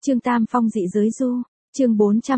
Trương Tam Phong dị giới du, chương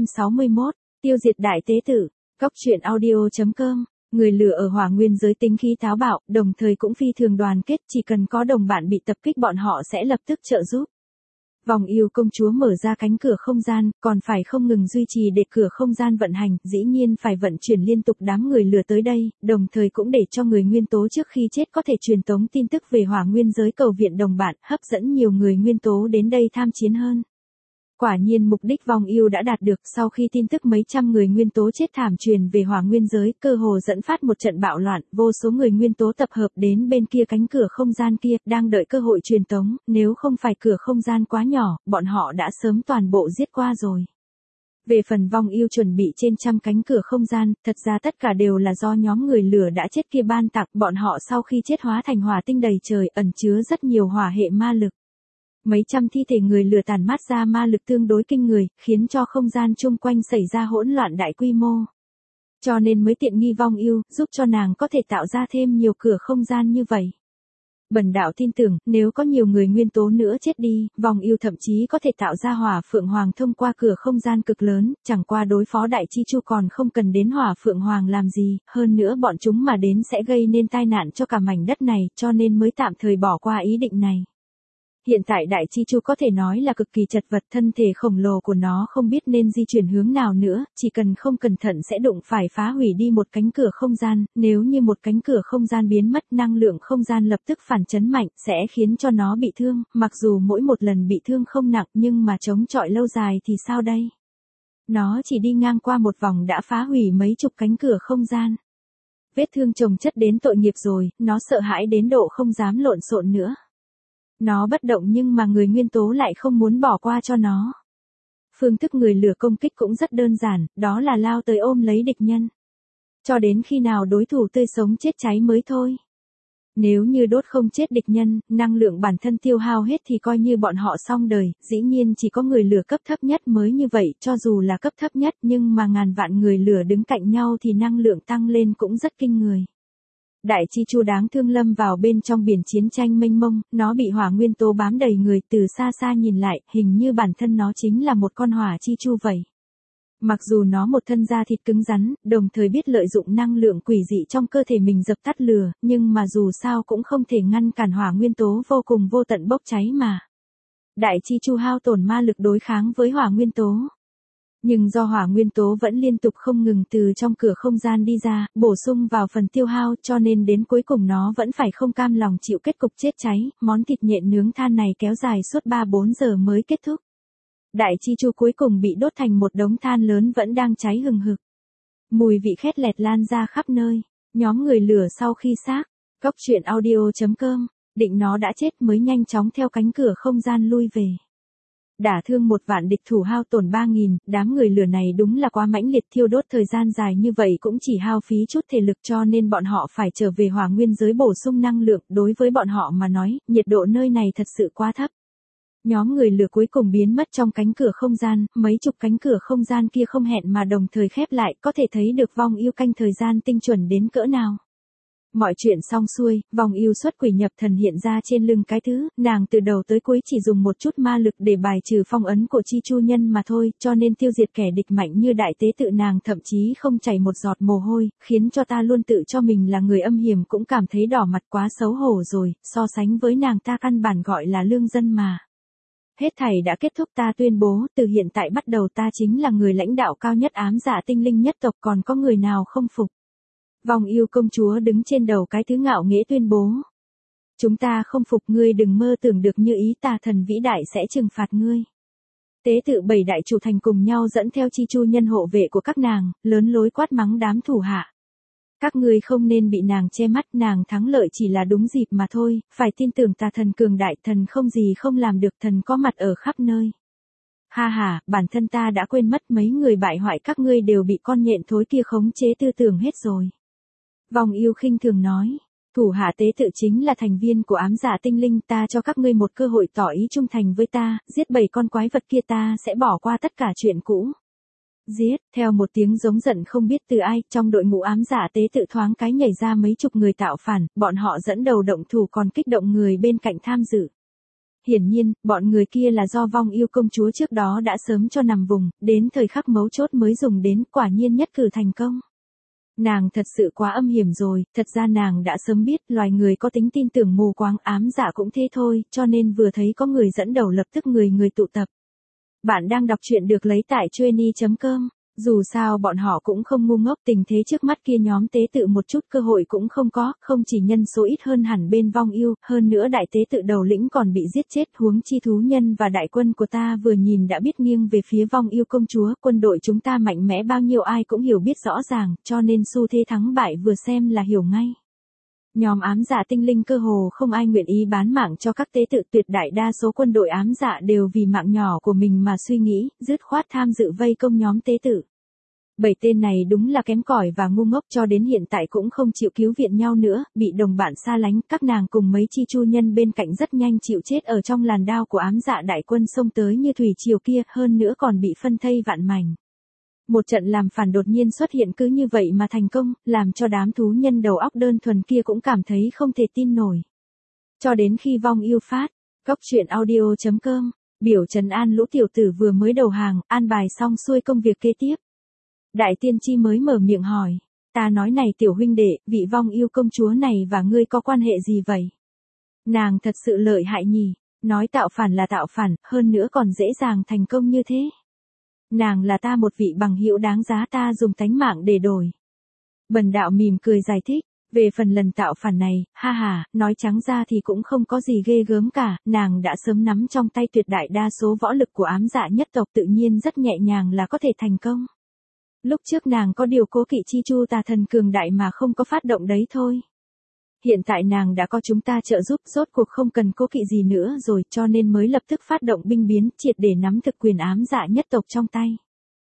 461, tiêu diệt đại tế tử, góc truyện audio.com. Người lửa ở hỏa nguyên giới tính khí táo bạo, đồng thời cũng phi thường đoàn kết, chỉ cần có đồng bạn bị tập kích bọn họ sẽ lập tức trợ giúp. Vòng yêu công chúa mở ra cánh cửa không gian, còn phải không ngừng duy trì để cửa không gian vận hành, dĩ nhiên phải vận chuyển liên tục đám người lửa tới đây, đồng thời cũng để cho người nguyên tố trước khi chết có thể truyền tống tin tức về hỏa nguyên giới cầu viện đồng bạn, hấp dẫn nhiều người nguyên tố đến đây tham chiến hơn. Quả nhiên mục đích vòng yêu đã đạt được, sau khi tin tức mấy trăm người nguyên tố chết thảm truyền về hỏa nguyên giới, cơ hồ dẫn phát một trận bạo loạn, vô số người nguyên tố tập hợp đến bên kia cánh cửa không gian kia, đang đợi cơ hội truyền tống, nếu không phải cửa không gian quá nhỏ, bọn họ đã sớm toàn bộ giết qua rồi. Về phần vong yêu chuẩn bị trên trăm cánh cửa không gian, thật ra tất cả đều là do nhóm người lửa đã chết kia ban tặng, bọn họ sau khi chết hóa thành hỏa tinh đầy trời, ẩn chứa rất nhiều hỏa hệ ma lực. Mấy trăm thi thể người lửa tản mát ra ma lực tương đối kinh người, khiến cho không gian chung quanh xảy ra hỗn loạn đại quy mô. Cho nên mới tiện nghi vong yêu, giúp cho nàng có thể tạo ra thêm nhiều cửa không gian như vậy. Bần đạo tin tưởng, nếu có nhiều người nguyên tố nữa chết đi, vong yêu thậm chí có thể tạo ra hỏa phượng hoàng thông qua cửa không gian cực lớn, chẳng qua đối phó đại chi chu còn không cần đến hỏa phượng hoàng làm gì, hơn nữa bọn chúng mà đến sẽ gây nên tai nạn cho cả mảnh đất này, cho nên mới tạm thời bỏ qua ý định này. Hiện tại đại chi chu có thể nói là cực kỳ chật vật, thân thể khổng lồ của nó không biết nên di chuyển hướng nào nữa, chỉ cần không cẩn thận sẽ đụng phải phá hủy đi một cánh cửa không gian, nếu như một cánh cửa không gian biến mất năng lượng không gian lập tức phản chấn mạnh, sẽ khiến cho nó bị thương, mặc dù mỗi một lần bị thương không nặng nhưng mà chống chọi lâu dài thì sao đây? Nó chỉ đi ngang qua một vòng đã phá hủy mấy chục cánh cửa không gian. Vết thương chồng chất đến tội nghiệp rồi, nó sợ hãi đến độ không dám lộn xộn nữa. Nó bất động nhưng mà người nguyên tố lại không muốn bỏ qua cho nó. Phương thức người lửa công kích cũng rất đơn giản, đó là lao tới ôm lấy địch nhân. Cho đến khi nào đối thủ tươi sống chết cháy mới thôi. Nếu như đốt không chết địch nhân, năng lượng bản thân tiêu hao hết thì coi như bọn họ xong đời, dĩ nhiên chỉ có người lửa cấp thấp nhất mới như vậy, cho dù là cấp thấp nhất nhưng mà ngàn vạn người lửa đứng cạnh nhau thì năng lượng tăng lên cũng rất kinh người. Đại chi chu đáng thương lâm vào bên trong biển chiến tranh mênh mông, nó bị hỏa nguyên tố bám đầy người, từ xa xa nhìn lại, hình như bản thân nó chính là một con hỏa chi chu vậy. Mặc dù nó một thân da thịt cứng rắn, đồng thời biết lợi dụng năng lượng quỷ dị trong cơ thể mình dập tắt lửa, nhưng mà dù sao cũng không thể ngăn cản hỏa nguyên tố vô cùng vô tận bốc cháy mà. Đại chi chu hao tổn ma lực đối kháng với hỏa nguyên tố. Nhưng do hỏa nguyên tố vẫn liên tục không ngừng từ trong cửa không gian đi ra, bổ sung vào phần tiêu hao cho nên đến cuối cùng nó vẫn phải không cam lòng chịu kết cục chết cháy, món thịt nhện nướng than này kéo dài suốt 3-4 giờ mới kết thúc. Đại chi chu cuối cùng bị đốt thành một đống than lớn vẫn đang cháy hừng hực. Mùi vị khét lẹt lan ra khắp nơi, nhóm người lửa sau khi xác, góc truyện audio.com, định nó đã chết mới nhanh chóng theo cánh cửa không gian lui về. Đả thương 1 vạn địch thủ hao tổn 3.000, đám người lửa này đúng là quá mãnh liệt, thiêu đốt thời gian dài như vậy cũng chỉ hao phí chút thể lực cho nên bọn họ phải trở về hỏa nguyên giới bổ sung năng lượng, đối với bọn họ mà nói, nhiệt độ nơi này thật sự quá thấp. Nhóm người lửa cuối cùng biến mất trong cánh cửa không gian, mấy chục cánh cửa không gian kia không hẹn mà đồng thời khép lại, có thể thấy được vong yêu canh thời gian tinh chuẩn đến cỡ nào. Mọi chuyện xong xuôi, vong yêu xuất quỷ nhập thần hiện ra trên lưng cái thứ, nàng từ đầu tới cuối chỉ dùng một chút ma lực để bài trừ phong ấn của chi chu nhân mà thôi, cho nên tiêu diệt kẻ địch mạnh như đại tế tự nàng thậm chí không chảy một giọt mồ hôi, khiến cho ta luôn tự cho mình là người âm hiểm cũng cảm thấy đỏ mặt quá xấu hổ rồi, so sánh với nàng ta căn bản gọi là lương dân mà. Hết thảy đã kết thúc, ta tuyên bố, từ hiện tại bắt đầu ta chính là người lãnh đạo cao nhất ám dạ tinh linh nhất tộc, còn có người nào không phục. Vong yêu công chúa đứng trên đầu cái thứ ngạo nghễ tuyên bố. Chúng ta không phục, ngươi đừng mơ tưởng được như ý, tà thần vĩ đại sẽ trừng phạt ngươi. Tế tự 7 đại chủ thành cùng nhau dẫn theo chi chu nhân hộ vệ của các nàng, lớn lối quát mắng đám thủ hạ. Các ngươi không nên bị nàng che mắt, nàng thắng lợi chỉ là đúng dịp mà thôi, phải tin tưởng tà thần cường đại, thần không gì không làm được, thần có mặt ở khắp nơi. Ha ha, bản thân ta đã quên mất mấy người bại hoại các ngươi đều bị con nhện thối kia khống chế tư tưởng hết rồi. Vong yêu khinh thường nói, thủ hạ tế tự chính là thành viên của ám dạ tinh linh, ta cho các ngươi một cơ hội tỏ ý trung thành với ta, giết 7 con quái vật kia ta sẽ bỏ qua tất cả chuyện cũ. Giết, theo một tiếng giống giận không biết từ ai, trong đội ngũ ám dạ tế tự thoáng cái nhảy ra mấy chục người tạo phản, bọn họ dẫn đầu động thủ còn kích động người bên cạnh tham dự. Hiển nhiên, bọn người kia là do Vong Yêu công chúa trước đó đã sớm cho nằm vùng, đến thời khắc mấu chốt mới dùng đến, quả nhiên nhất cử thành công. Nàng thật sự quá âm hiểm rồi, thật ra nàng đã sớm biết loài người có tính tin tưởng mù quáng, ám dạ cũng thế thôi, cho nên vừa thấy có người dẫn đầu lập tức người tụ tập. Bạn đang đọc truyện được lấy tại Chueny.com. Dù sao bọn họ cũng không ngu ngốc, tình thế trước mắt kia nhóm tế tự một chút cơ hội cũng không có, không chỉ nhân số ít hơn hẳn bên Vong Yêu, hơn nữa đại tế tự đầu lĩnh còn bị giết chết, huống chi thú nhân và đại quân của ta vừa nhìn đã biết nghiêng về phía Vong Yêu công chúa, quân đội chúng ta mạnh mẽ bao nhiêu ai cũng hiểu biết rõ ràng, cho nên xu thế thắng bại vừa xem là hiểu ngay. Nhóm ám dạ tinh linh cơ hồ không ai nguyện ý bán mạng cho các tế tự, tuyệt đại đa số quân đội ám dạ đều vì mạng nhỏ của mình mà suy nghĩ, dứt khoát tham dự vây công nhóm tế tự. 7 tên này đúng là kém cỏi và ngu ngốc, cho đến hiện tại cũng không chịu cứu viện nhau nữa, bị đồng bạn xa lánh, các nàng cùng mấy chi chu nhân bên cạnh rất nhanh chịu chết ở trong làn đao của ám dạ đại quân xông tới như thủy triều kia, hơn nữa còn bị phân thây vạn mảnh. Một trận làm phản đột nhiên xuất hiện cứ như vậy mà thành công, làm cho đám thú nhân đầu óc đơn thuần kia cũng cảm thấy không thể tin nổi. Cho đến khi Vong Yêu phát, góc truyện audio.com, biểu trấn an lũ tiểu tử vừa mới đầu hàng, an bài xong xuôi công việc kế tiếp. Đại tiên tri mới mở miệng hỏi, ta nói này tiểu huynh đệ, vị Vong Yêu công chúa này và ngươi có quan hệ gì vậy? Nàng thật sự lợi hại nhỉ, nói tạo phản là tạo phản, hơn nữa còn dễ dàng thành công như thế. Nàng là ta một vị bằng hữu đáng giá ta dùng tánh mạng để đổi. Bần đạo mỉm cười giải thích, về phần lần tạo phản này, ha ha, nói trắng ra thì cũng không có gì ghê gớm cả, nàng đã sớm nắm trong tay tuyệt đại đa số võ lực của ám dạ nhất tộc, tự nhiên rất nhẹ nhàng là có thể thành công. Lúc trước nàng có điều cố kỵ chi chu tà thần cường đại mà không có phát động đấy thôi. Hiện tại nàng đã có chúng ta trợ giúp, rốt cuộc không cần cố kỵ gì nữa rồi, cho nên mới lập tức phát động binh biến, triệt để nắm thực quyền ám dạ nhất tộc trong tay.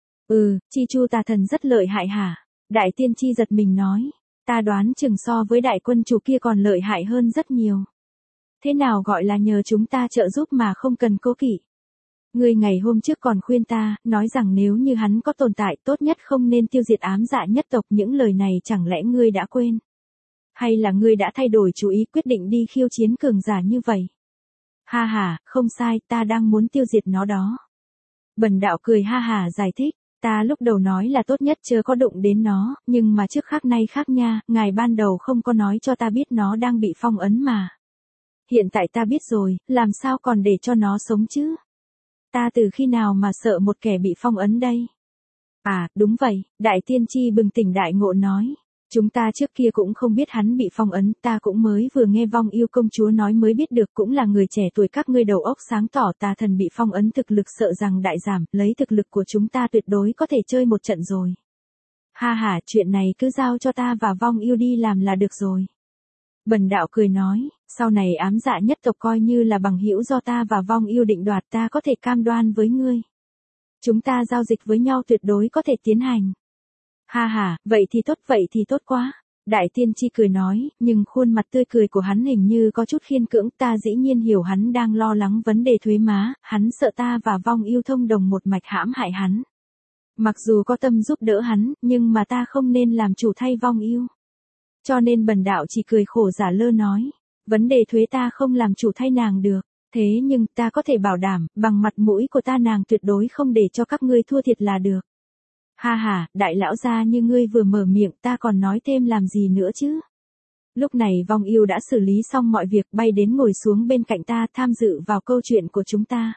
Chi chu tà thần rất lợi hại hả? Đại tiên tri giật mình nói, ta đoán chừng so với đại quân chủ kia còn lợi hại hơn rất nhiều. Thế nào gọi là nhờ chúng ta trợ giúp mà không cần cố kỵ? Ngươi ngày hôm trước còn khuyên ta, nói rằng nếu như hắn có tồn tại tốt nhất không nên tiêu diệt ám dạ nhất tộc, những lời này chẳng lẽ ngươi đã quên? Hay là ngươi đã thay đổi chủ ý quyết định đi khiêu chiến cường giả như vậy? Ha ha, không sai, ta đang muốn tiêu diệt nó đó. Bần đạo cười ha ha giải thích, ta lúc đầu nói là tốt nhất chưa có đụng đến nó, nhưng mà trước khác nay khác nha, ngài ban đầu không có nói cho ta biết nó đang bị phong ấn mà. Hiện tại ta biết rồi, làm sao còn để cho nó sống chứ? Ta từ khi nào mà sợ một kẻ bị phong ấn đây? À, đúng vậy, đại tiên tri bừng tỉnh đại ngộ nói. Chúng ta trước kia cũng không biết hắn bị phong ấn, ta cũng mới vừa nghe Vong Yêu công chúa nói mới biết được, cũng là người trẻ tuổi các ngươi đầu óc sáng tỏ, tà thần bị phong ấn thực lực sợ rằng đại giảm, lấy thực lực của chúng ta tuyệt đối có thể chơi một trận rồi. Ha ha, chuyện này cứ giao cho ta và Vong Yêu đi làm là được rồi. Bần đạo cười nói, sau này ám dạ nhất tộc coi như là bằng hữu do ta và Vong Yêu định đoạt, ta có thể cam đoan với ngươi. Chúng ta giao dịch với nhau tuyệt đối có thể tiến hành. Ha ha, vậy thì tốt quá. Đại tiên tri cười nói, nhưng khuôn mặt tươi cười của hắn hình như có chút khiên cưỡng, ta dĩ nhiên hiểu hắn đang lo lắng vấn đề thuế má, hắn sợ ta và Vong Yêu thông đồng một mạch hãm hại hắn. Mặc dù có tâm giúp đỡ hắn, nhưng mà ta không nên làm chủ thay Vong Yêu. Cho nên bần đạo chỉ cười khổ giả lơ nói, vấn đề thuế ta không làm chủ thay nàng được, thế nhưng ta có thể bảo đảm, bằng mặt mũi của ta nàng tuyệt đối không để cho các ngươi thua thiệt là được. Ha ha, đại lão gia như ngươi vừa mở miệng ta còn nói thêm làm gì nữa chứ. Lúc này Vong Yêu đã xử lý xong mọi việc, bay đến ngồi xuống bên cạnh ta tham dự vào câu chuyện của chúng ta.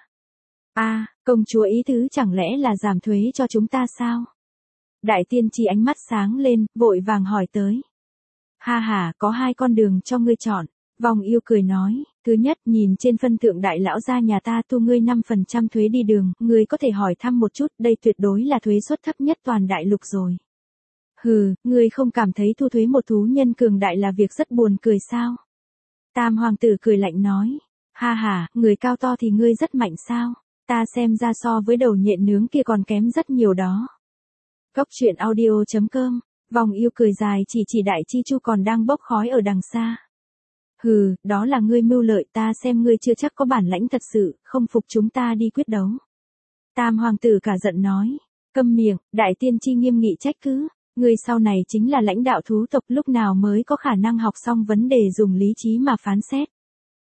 Công chúa ý tứ chẳng lẽ là giảm thuế cho chúng ta sao? Đại tiên tri ánh mắt sáng lên, vội vàng hỏi tới. Ha ha, có 2 con đường cho ngươi chọn. Vong Yêu cười nói, thứ nhất, nhìn trên phân tượng đại lão gia nhà ta thu ngươi 5% thuế đi đường, ngươi có thể hỏi thăm một chút, đây tuyệt đối là thuế suất thấp nhất toàn đại lục rồi. Hừ, ngươi không cảm thấy thu thuế một thú nhân cường đại là việc rất buồn cười sao? Tam hoàng tử cười lạnh nói, ha ha, người cao to thì ngươi rất mạnh sao? Ta xem ra so với đầu nhện nướng kia còn kém rất nhiều đó. Góc truyện audio.com, Vong Yêu cười dài chỉ đại chi chu còn đang bốc khói ở đằng xa. Hừ, đó là ngươi mưu lợi, ta xem ngươi chưa chắc có bản lãnh thật sự, không phục chúng ta đi quyết đấu. Tam hoàng tử cả giận nói, câm miệng, đại tiên tri nghiêm nghị trách cứ, ngươi sau này chính là lãnh đạo thú tộc, lúc nào mới có khả năng học xong vấn đề dùng lý trí mà phán xét.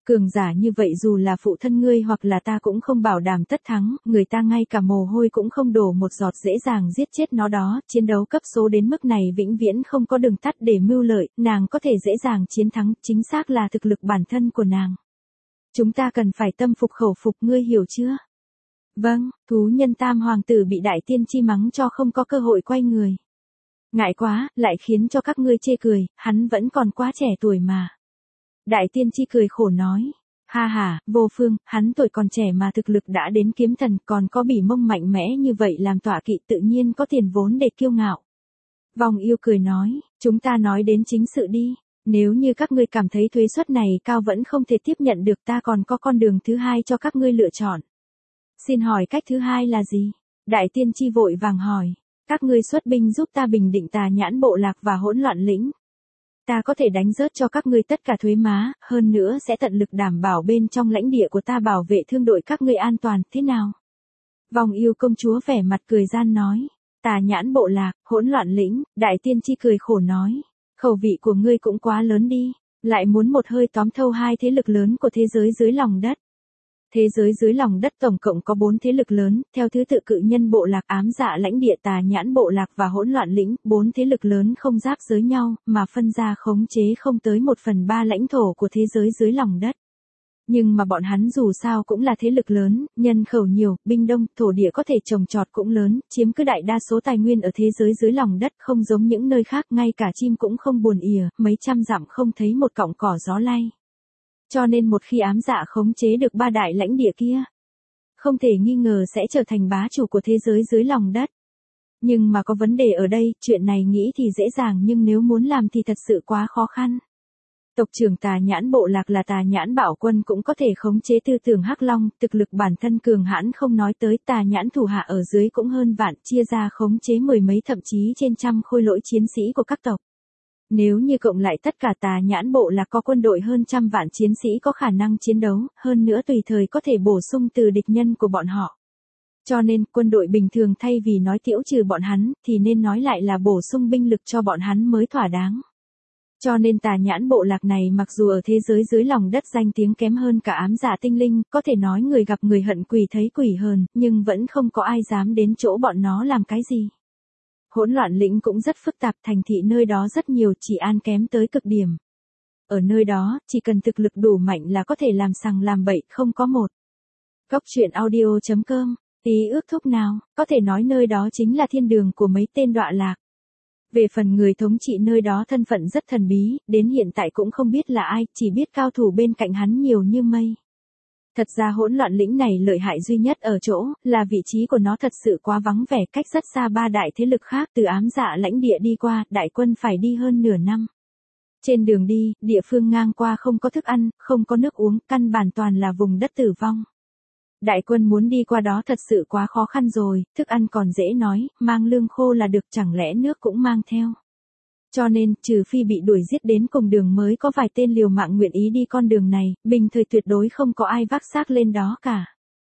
Cường giả như vậy dù là phụ thân ngươi hoặc là ta cũng không bảo đảm tất thắng, người ta ngay cả mồ hôi cũng không đổ một giọt dễ dàng giết chết nó đó, chiến đấu cấp số đến mức này vĩnh viễn không có đường tắt để mưu lợi, nàng có thể dễ dàng chiến thắng, chính xác là thực lực bản thân của nàng. Chúng ta cần phải tâm phục khẩu phục, ngươi hiểu chưa? Vâng, thú nhân tam hoàng tử bị đại tiên tri mắng cho không có cơ hội quay người. Ngại quá, lại khiến cho các ngươi chê cười, hắn vẫn còn quá trẻ tuổi mà. Đại tiên tri cười khổ nói, ha ha, vô phương, hắn tuổi còn trẻ mà thực lực đã đến kiếm thần, còn có bỉ mông mạnh mẽ như vậy làm tọa kỵ, tự nhiên có tiền vốn để kiêu ngạo. Vong yêu cười nói, chúng ta nói đến chính sự đi, nếu như các ngươi cảm thấy thuế suất này cao vẫn không thể tiếp nhận được, ta còn có con đường thứ hai cho các ngươi lựa chọn. Xin hỏi cách thứ hai là gì? Đại tiên tri vội vàng hỏi, các ngươi xuất binh giúp ta bình định Tà Nhãn bộ lạc và Hỗn Loạn lĩnh. Ta có thể đánh rớt cho các ngươi tất cả thuế má, hơn nữa sẽ tận lực đảm bảo bên trong lãnh địa của ta bảo vệ thương đội các ngươi an toàn, thế nào? Vong yêu công chúa vẻ mặt cười gian nói, Tà Nhãn bộ lạc, Hỗn Loạn lĩnh, đại tiên tri cười khổ nói, khẩu vị của ngươi cũng quá lớn đi, lại muốn một hơi tóm thâu hai thế lực lớn của thế giới dưới lòng đất. Thế giới dưới lòng đất tổng cộng có 4 thế lực lớn, theo thứ tự Cự Nhân bộ lạc, Ám Dạ lãnh địa, Tà Nhãn bộ lạc và Hỗn Loạn lĩnh, 4 thế lực lớn không giáp giới nhau, mà phân ra khống chế không tới 1/3 lãnh thổ của thế giới dưới lòng đất. Nhưng mà bọn hắn dù sao cũng là thế lực lớn, nhân khẩu nhiều, binh đông, thổ địa có thể trồng trọt cũng lớn, chiếm cứ đại đa số tài nguyên ở thế giới dưới lòng đất, không giống những nơi khác, ngay cả chim cũng không buồn ỉa, mấy trăm dặm không thấy một cọng cỏ gió lay. Cho nên một khi Ám Dạ khống chế được 3 đại lãnh địa kia, không thể nghi ngờ sẽ trở thành bá chủ của thế giới dưới lòng đất. Nhưng mà có vấn đề ở đây, chuyện này nghĩ thì dễ dàng nhưng nếu muốn làm thì thật sự quá khó khăn. Tộc trưởng Tà Nhãn bộ lạc là Tà Nhãn Bảo Quân cũng có thể khống chế tư tưởng Hắc Long, thực lực bản thân cường hãn không nói tới, Tà Nhãn thủ hạ ở dưới cũng hơn vạn, chia ra khống chế mười mấy thậm chí trên trăm khôi lỗi chiến sĩ của các tộc. Nếu như cộng lại tất cả Tà Nhãn bộ lạc có quân đội hơn trăm vạn chiến sĩ có khả năng chiến đấu, hơn nữa tùy thời có thể bổ sung từ địch nhân của bọn họ. Cho nên, quân đội bình thường thay vì nói tiễu trừ bọn hắn, thì nên nói lại là bổ sung binh lực cho bọn hắn mới thỏa đáng. Cho nên Tà Nhãn bộ lạc này mặc dù ở thế giới dưới lòng đất danh tiếng kém hơn cả Ám Dạ tinh linh, có thể nói người gặp người hận quỷ thấy quỷ hờn, nhưng vẫn không có ai dám đến chỗ bọn nó làm cái gì. Hỗn Loạn lĩnh cũng rất phức tạp, thành thị nơi đó rất nhiều,治an kém tới cực điểm. Ở nơi đó, chỉ cần thực lực đủ mạnh là có thể làm sằng làm bậy, không có một. Góc truyện audio.com, tí ước thúc nào, có thể nói nơi đó chính là thiên đường của mấy tên đọa lạc. Về phần người thống trị nơi đó thân phận rất thần bí, đến hiện tại cũng không biết là ai, chỉ biết cao thủ bên cạnh hắn nhiều như mây. Thật ra Hỗn Loạn lĩnh này lợi hại duy nhất ở chỗ, là vị trí của nó thật sự quá vắng vẻ, cách rất xa 3 đại thế lực khác, từ Ám Dạ lãnh địa đi qua, đại quân phải đi hơn nửa năm. Trên đường đi, địa phương ngang qua không có thức ăn, không có nước uống, căn bản toàn là vùng đất tử vong. Đại quân muốn đi qua đó thật sự quá khó khăn rồi, thức ăn còn dễ nói, mang lương khô là được, chẳng lẽ nước cũng mang theo. Cho nên, trừ phi bị đuổi giết đến cùng đường mới có vài tên liều mạng nguyện ý đi con đường này, bình thời tuyệt đối không có ai vác xác lên đó cả.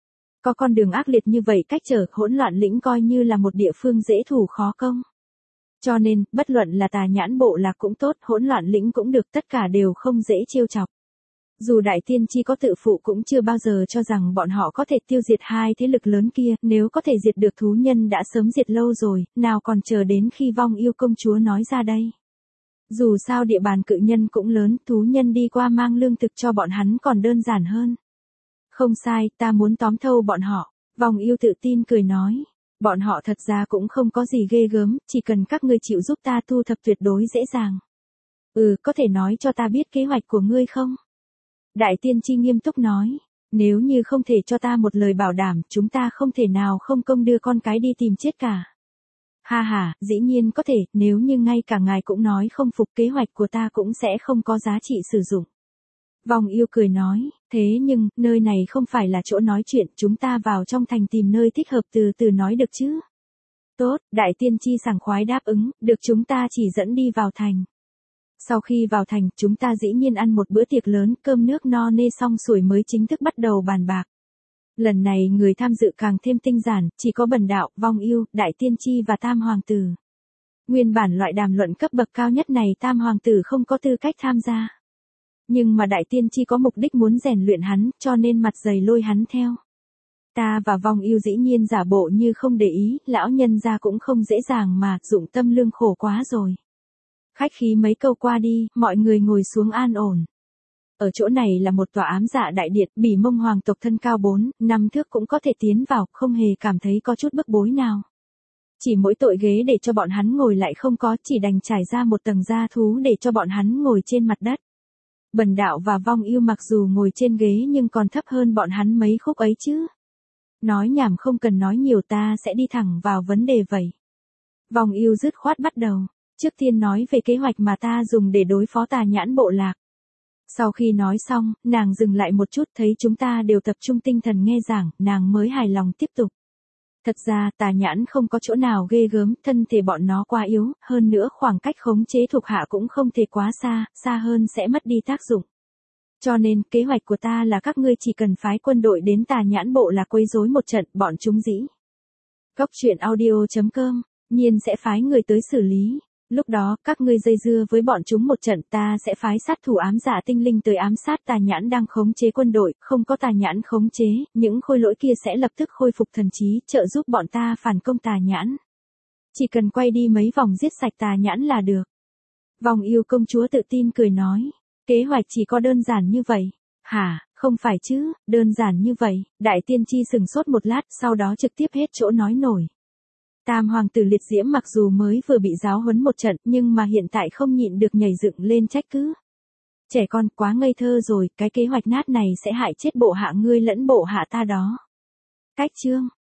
Có con đường ác liệt như vậy cách trở, Hỗn Loạn lĩnh coi như là một địa phương dễ thủ khó công. Cho nên, bất luận là Tà Nhãn bộ lạc cũng tốt, Hỗn Loạn lĩnh cũng được, tất cả đều không dễ trêu chọc. Dù đại tiên tri có tự phụ cũng chưa bao giờ cho rằng bọn họ có thể tiêu diệt hai thế lực lớn kia, nếu có thể diệt được thú nhân đã sớm diệt lâu rồi, nào còn chờ đến khi Vong yêu công chúa nói ra đây. Dù sao địa bàn Cự Nhân cũng lớn, thú nhân đi qua mang lương thực cho bọn hắn còn đơn giản hơn. Không sai, ta muốn tóm thâu bọn họ, Vong yêu tự tin cười nói. Bọn họ thật ra cũng không có gì ghê gớm, chỉ cần các ngươi chịu giúp ta thu thập tuyệt đối dễ dàng. Có thể nói cho ta biết kế hoạch của ngươi không? Đại tiên tri nghiêm túc nói, nếu như không thể cho ta một lời bảo đảm, chúng ta không thể nào không công đưa con cái đi tìm chết cả. Ha ha, dĩ nhiên có thể, nếu như ngay cả ngài cũng nói không phục, kế hoạch của ta cũng sẽ không có giá trị sử dụng. Vong yêu cười nói, thế nhưng, nơi này không phải là chỗ nói chuyện, chúng ta vào trong thành tìm nơi thích hợp từ từ nói được chứ. Tốt, đại tiên tri sảng khoái đáp ứng, được, chúng ta chỉ dẫn đi vào thành. Sau khi vào thành, chúng ta dĩ nhiên ăn một bữa tiệc lớn, cơm nước no nê xong xuôi mới chính thức bắt đầu bàn bạc. Lần này người tham dự càng thêm tinh giản, chỉ có Bần đạo, Vong yêu, đại tiên tri và Tam hoàng tử. Nguyên bản loại đàm luận cấp bậc cao nhất này Tam hoàng tử không có tư cách tham gia. Nhưng mà đại tiên tri có mục đích muốn rèn luyện hắn, cho nên mặt dày lôi hắn theo. Ta và Vong Yêu dĩ nhiên giả bộ như không để ý, lão nhân gia cũng không dễ dàng mà, dụng tâm lương khổ quá rồi. Khách khí mấy câu qua đi, mọi người ngồi xuống an ổn. Ở chỗ này là một tòa ám dạ đại điện, Bỉ Mông hoàng tộc thân cao 4-5 thước cũng có thể tiến vào, không hề cảm thấy có chút bức bối nào. Chỉ mỗi tội ghế để cho bọn hắn ngồi lại không có, chỉ đành trải ra một tầng da thú để cho bọn hắn ngồi trên mặt đất. Bần đạo và Vong Yêu mặc dù ngồi trên ghế nhưng còn thấp hơn bọn hắn mấy khúc ấy chứ. Nói nhảm không cần nói nhiều, ta sẽ đi thẳng vào vấn đề vậy. Vong Yêu dứt khoát bắt đầu. Trước tiên nói về kế hoạch mà ta dùng để đối phó Tà Nhãn bộ lạc. Sau khi nói xong, nàng dừng lại một chút, thấy chúng ta đều tập trung tinh thần nghe giảng, nàng mới hài lòng tiếp tục. Thật ra Tà Nhãn không có chỗ nào ghê gớm, thân thể bọn nó quá yếu, hơn nữa khoảng cách khống chế thuộc hạ cũng không thể quá xa, xa hơn sẽ mất đi tác dụng. Cho nên, kế hoạch của ta là các ngươi chỉ cần phái quân đội đến Tà Nhãn bộ là quấy rối một trận, bọn chúng dĩ. Góc truyện audio.com, nhiên sẽ phái người tới xử lý. Lúc đó, các ngươi dây dưa với bọn chúng một trận, ta sẽ phái sát thủ ám dạ tinh linh tới ám sát Tà Nhãn đang khống chế quân đội, không có Tà Nhãn khống chế, những khôi lỗi kia sẽ lập tức khôi phục thần trí, trợ giúp bọn ta phản công Tà Nhãn. Chỉ cần quay đi mấy vòng giết sạch Tà Nhãn là được. Vong Yêu công chúa tự tin cười nói, kế hoạch chỉ có đơn giản như vậy. Hả, không phải chứ, đơn giản như vậy, đại tiên tri sừng sốt một lát, sau đó trực tiếp hết chỗ nói nổi. Tam hoàng tử liệt diễm mặc dù mới vừa bị giáo huấn một trận nhưng mà hiện tại không nhịn được nhảy dựng lên trách cứ. Trẻ con quá ngây thơ rồi, cái kế hoạch nát này sẽ hại chết bộ hạ ngươi lẫn bộ hạ ta đó. Cách chương.